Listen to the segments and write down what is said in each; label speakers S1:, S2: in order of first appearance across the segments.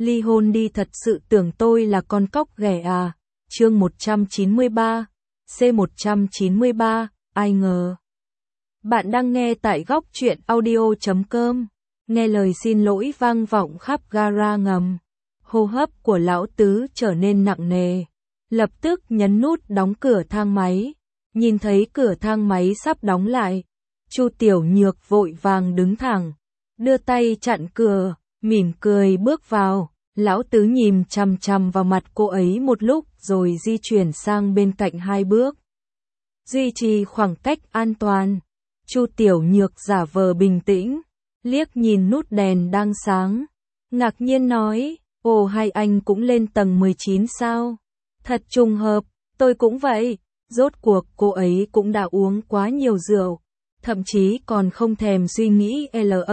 S1: ly hôn đi, thật sự tưởng tôi là con cóc ghẻ à. Chương 193, C193, ai ngờ. Bạn đang nghe tại góc truyện audio.com. Nghe lời xin lỗi vang vọng khắp gara ngầm. Hô hấp của lão tứ trở nên nặng nề. Lập tức nhấn nút đóng cửa thang máy. Nhìn thấy cửa thang máy sắp đóng lại, Chu Tiểu Nhược vội vàng đứng thẳng, đưa tay chặn cửa, mỉm cười bước vào. Lão tứ nhìn chằm chằm vào mặt cô ấy một lúc rồi di chuyển sang bên cạnh 2 bước. Duy trì khoảng cách an toàn. Chu Tiểu Nhược giả vờ bình tĩnh, liếc nhìn nút đèn đang sáng, ngạc nhiên nói, ồ, hai anh cũng lên tầng 19 sao? Thật trùng hợp, tôi cũng vậy. Rốt cuộc cô ấy cũng đã uống quá nhiều rượu, thậm chí còn không thèm suy nghĩ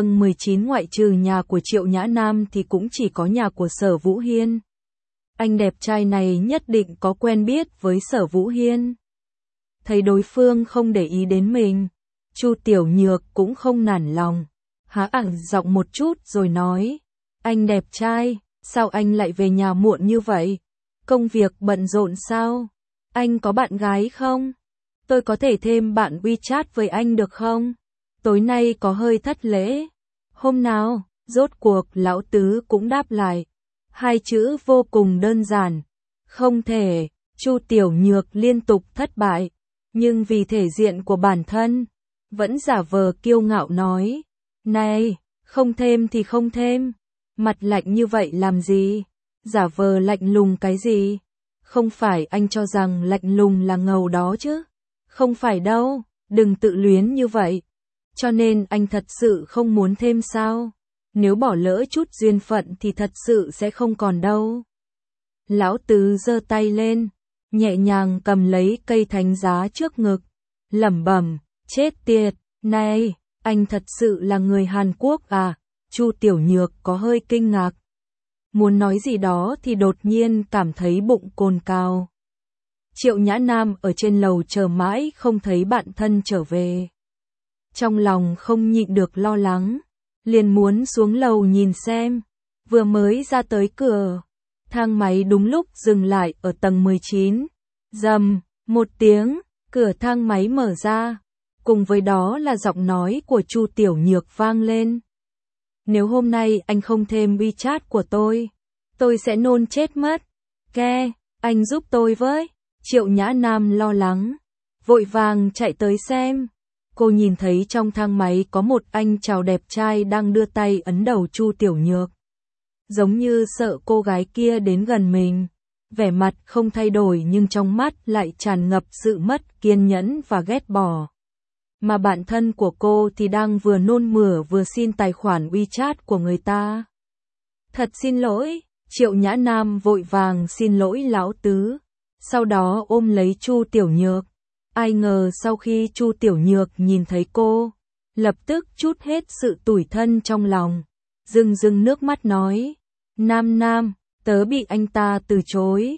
S1: L19 ngoại trừ nhà của Triệu Nhã Nam thì cũng chỉ có nhà của Sở Vũ Hiên. Anh đẹp trai này nhất định có quen biết với Sở Vũ Hiên. Thấy đối phương không để ý đến mình, Chu Tiểu Nhược cũng không nản lòng, há ẳng giọng một chút rồi nói, anh đẹp trai, sao anh lại về nhà muộn như vậy? Công việc bận rộn sao? Anh có bạn gái không? Tôi có thể thêm bạn WeChat với anh được không? Tối nay có hơi thất lễ. Hôm nào? Rốt cuộc lão tứ cũng đáp lại. 2 chữ vô cùng đơn giản. Không thể. Chu Tiểu Nhược liên tục thất bại. Nhưng vì thể diện của bản thân, vẫn giả vờ kiêu ngạo nói. Này, không thêm thì không thêm. Mặt lạnh như vậy làm gì? Giả vờ lạnh lùng cái gì? Không phải anh cho rằng lạnh lùng là ngầu đó chứ? Không phải đâu, đừng tự luyến như vậy. Cho nên anh thật sự không muốn thêm sao? Nếu bỏ lỡ chút duyên phận thì thật sự sẽ không còn đâu. Lão tứ giơ tay lên, nhẹ nhàng cầm lấy cây thánh giá trước ngực, lẩm bẩm, chết tiệt, này, anh thật sự là người Hàn Quốc à? Chu Tiểu Nhược có hơi kinh ngạc. Muốn nói gì đó thì đột nhiên cảm thấy bụng cồn cào. Triệu Nhã Nam ở trên lầu chờ mãi không thấy bạn thân trở về. Trong lòng không nhịn được lo lắng, liền muốn xuống lầu nhìn xem. Vừa mới ra tới cửa, thang máy đúng lúc dừng lại ở tầng 19. Rầm, một tiếng, cửa thang máy mở ra. Cùng với đó là giọng nói của Chu Tiểu Nhược vang lên. Nếu hôm nay anh không thêm WeChat của tôi sẽ nôn chết mất. Ke, anh giúp tôi với. Triệu Nhã Nam lo lắng, vội vàng chạy tới xem. Cô nhìn thấy trong thang máy có một anh chào đẹp trai đang đưa tay ấn đầu Chu Tiểu Nhược. Giống như sợ cô gái kia đến gần mình. Vẻ mặt không thay đổi nhưng trong mắt lại tràn ngập sự mất kiên nhẫn và ghét bỏ. Mà bạn thân của cô thì đang vừa nôn mửa vừa xin tài khoản WeChat của người ta. Thật xin lỗi, Triệu Nhã Nam vội vàng xin lỗi lão tứ. Sau đó ôm lấy Chu Tiểu Nhược. Ai ngờ sau khi Chu Tiểu Nhược nhìn thấy cô, lập tức trút hết sự tủi thân trong lòng. Rưng rưng nước mắt nói. Nam, tớ bị anh ta từ chối.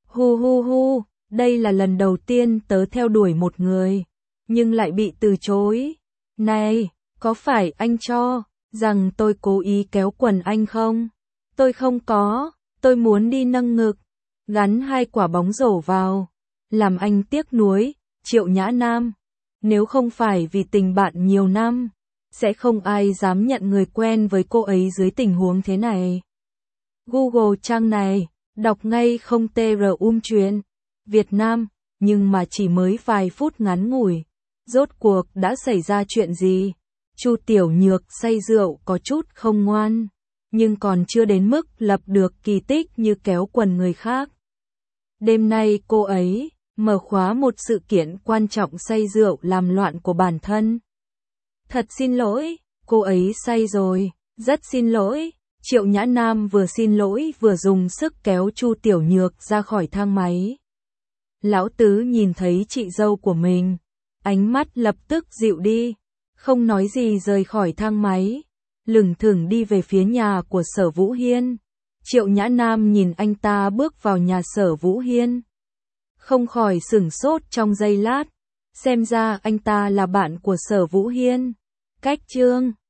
S1: Hu, đây là lần đầu tiên tớ theo đuổi một người, nhưng lại bị từ chối. Này, có phải anh cho rằng tôi cố ý kéo quần anh không? Tôi không có, tôi muốn đi nâng ngực, gắn 2 quả bóng rổ vào, làm anh tiếc nuối. Triệu Nhã Nam, nếu không phải vì tình bạn nhiều năm, sẽ không ai dám nhận người quen với cô ấy dưới tình huống thế này. Google trang này, đọc ngay không tr chuyện Việt Nam, nhưng mà chỉ mới vài phút ngắn ngủi. Rốt cuộc đã xảy ra chuyện gì? Chu Tiểu Nhược say rượu có chút không ngoan, nhưng còn chưa đến mức lập được kỳ tích như kéo quần người khác. Đêm nay cô ấy mở khóa một sự kiện quan trọng say rượu làm loạn của bản thân. Thật xin lỗi, cô ấy say rồi, rất xin lỗi. Triệu Nhã Nam vừa xin lỗi vừa dùng sức kéo Chu Tiểu Nhược ra khỏi thang máy. Lão tứ nhìn thấy chị dâu của mình, ánh mắt lập tức dịu đi, không nói gì rời khỏi thang máy, lững thững đi về phía nhà của Sở Vũ Hiên. Triệu Nhã Nam nhìn anh ta bước vào nhà Sở Vũ Hiên, không khỏi sửng sốt trong giây lát, xem ra anh ta là bạn của Sở Vũ Hiên. Cách chương